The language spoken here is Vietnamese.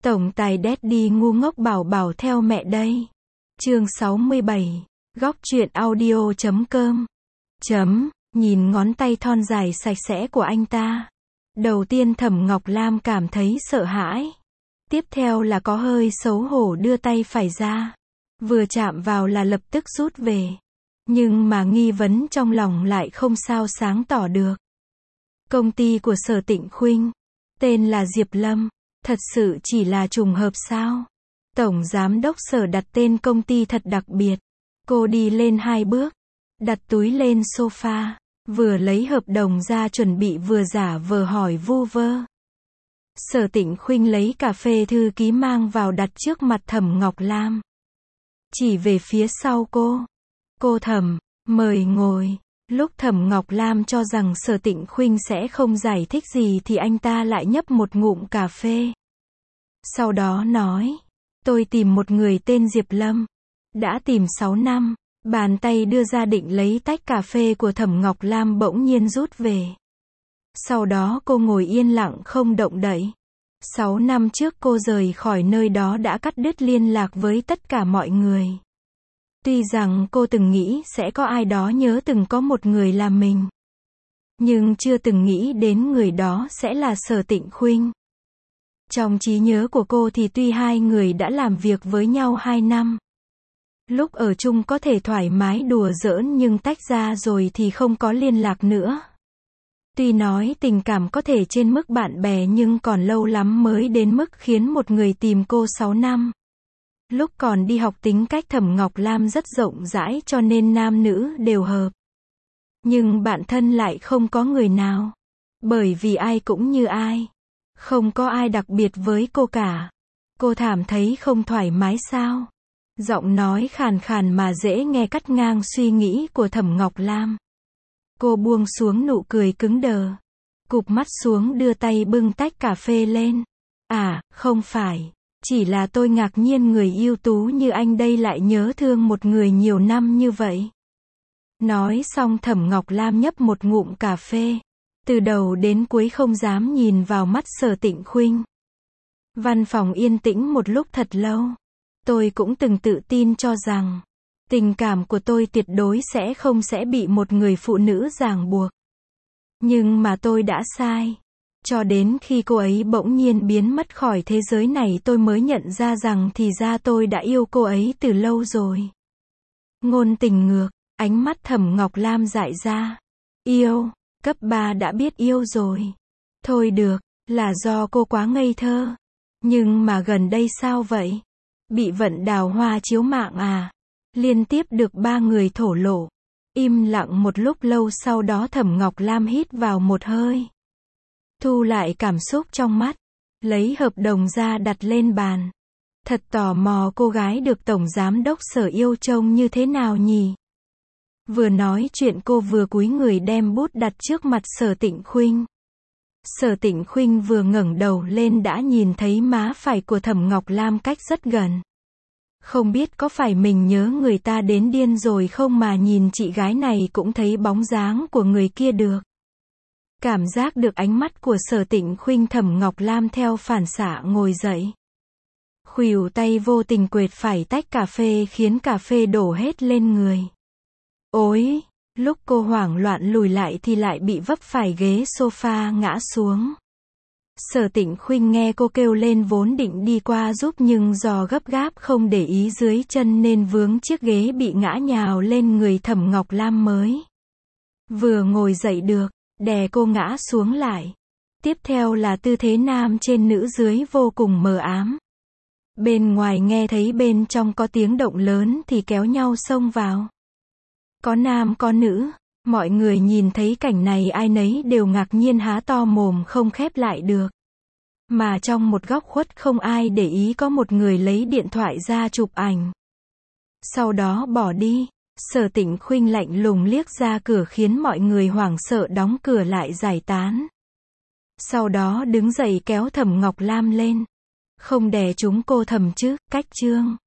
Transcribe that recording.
Tổng tài Daddy ngu ngốc bảo bảo theo mẹ đây. Chương 67. Góc truyện audio.com. Nhìn ngón tay thon dài sạch sẽ của anh ta. Đầu tiên Thẩm Ngọc Lam cảm thấy sợ hãi. Tiếp theo là có hơi xấu hổ đưa tay phải ra. Vừa chạm vào là lập tức rút về. Nhưng mà nghi vấn trong lòng lại không sao sáng tỏ được. Công ty của Sở Tịnh Khuynh, tên là Diệp Lâm, thật sự chỉ là trùng hợp sao? Tổng giám đốc Sở đặt tên công ty thật đặc biệt. Cô đi lên 2 bước, đặt túi lên sofa, vừa lấy hợp đồng ra chuẩn bị vừa giả vờ hỏi vu vơ. Sở Tịnh Khuynh lấy cà phê thư ký mang vào đặt trước mặt Thẩm Ngọc Lam. Chỉ về phía sau cô. Cô Thẩm, mời ngồi. Lúc Thẩm Ngọc Lam cho rằng Sở Tịnh Khuynh sẽ không giải thích gì thì anh ta lại nhấp một ngụm cà phê. Sau đó nói, tôi tìm một người tên Diệp Lâm. Đã tìm 6 năm. Bàn tay đưa ra định lấy tách cà phê của Thẩm Ngọc Lam bỗng nhiên rút về. Sau đó cô ngồi yên lặng không động đậy. 6 năm trước cô rời khỏi nơi đó đã cắt đứt liên lạc với tất cả mọi người. Tuy rằng cô từng nghĩ sẽ có ai đó nhớ từng có một người là mình. Nhưng chưa từng nghĩ đến người đó sẽ là Sở Tịnh Khuynh. Trong trí nhớ của cô thì tuy hai người đã làm việc với nhau 2 năm. Lúc ở chung có thể thoải mái đùa giỡn nhưng tách ra rồi thì không có liên lạc nữa. Tuy nói tình cảm có thể trên mức bạn bè nhưng còn lâu lắm mới đến mức khiến một người tìm cô 6 năm. Lúc còn đi học tính cách Thẩm Ngọc Lam rất rộng rãi cho nên nam nữ đều hợp. Nhưng bạn thân lại không có người nào. Bởi vì ai cũng như ai. Không có ai đặc biệt với cô cả. Cô cảm thấy không thoải mái sao? Giọng nói khàn khàn mà dễ nghe cắt ngang suy nghĩ của Thẩm Ngọc Lam. Cô buông xuống nụ cười cứng đờ. Cụp mắt xuống đưa tay bưng tách cà phê lên. À, không phải. Chỉ là tôi ngạc nhiên người ưu tú như anh đây lại nhớ thương một người nhiều năm như vậy. Nói xong Thẩm Ngọc Lam nhấp một ngụm cà phê. Từ đầu đến cuối không dám nhìn vào mắt Sở Tịnh Khuynh. Văn phòng yên tĩnh một lúc thật lâu. Tôi cũng từng tự tin cho rằng, tình cảm của tôi tuyệt đối sẽ bị một người phụ nữ ràng buộc. Nhưng mà tôi đã sai. Cho đến khi cô ấy bỗng nhiên biến mất khỏi thế giới này tôi mới nhận ra rằng thì ra tôi đã yêu cô ấy từ lâu rồi. Ngôn tình ngược, ánh mắt Thẩm Ngọc Lam dại ra. Yêu, cấp 3 đã biết yêu rồi. Thôi được, là do cô quá ngây thơ. Nhưng mà gần đây sao vậy? Bị vận đào hoa chiếu mạng à? Liên tiếp được 3 người thổ lộ. Im lặng một lúc lâu sau đó Thẩm Ngọc Lam hít vào một hơi. Thu lại cảm xúc trong mắt. Lấy hợp đồng ra đặt lên bàn. Thật tò mò cô gái được Tổng Giám đốc Sở yêu trông như thế nào nhỉ? Vừa nói chuyện cô vừa cúi người đem bút đặt trước mặt Sở Tịnh Khuynh. Sở Tịnh Khuynh vừa ngẩng đầu lên đã nhìn thấy má phải của Thẩm Ngọc Lam cách rất gần. Không biết có phải mình nhớ người ta đến điên rồi không mà nhìn chị gái này cũng thấy bóng dáng của người kia được. Cảm giác được ánh mắt của Sở Tịnh Khuynh Thẩm Ngọc Lam theo phản xạ ngồi dậy. Khuỷu tay vô tình quệt phải tách cà phê khiến cà phê đổ hết lên người. Ôi! Lúc cô hoảng loạn lùi lại thì lại bị vấp phải ghế sofa ngã xuống. Sở Tịnh Khuynh nghe cô kêu lên vốn định đi qua giúp nhưng do gấp gáp không để ý dưới chân nên vướng chiếc ghế bị ngã nhào lên người Thẩm Ngọc Lam mới. Vừa ngồi dậy được, đè cô ngã xuống lại. Tiếp theo là tư thế nam trên nữ dưới vô cùng mờ ám. Bên ngoài nghe thấy bên trong có tiếng động lớn thì kéo nhau xông vào. Có nam có nữ, mọi người nhìn thấy cảnh này ai nấy đều ngạc nhiên há to mồm không khép lại được. Mà trong một góc khuất không ai để ý có một người lấy điện thoại ra chụp ảnh. Sau đó bỏ đi, Sở Tịnh Khuynh lạnh lùng liếc ra cửa khiến mọi người hoảng sợ đóng cửa lại giải tán. Sau đó đứng dậy kéo Thẩm Ngọc Lam lên. Không đè chúng cô Thẩm chứ, cách chương.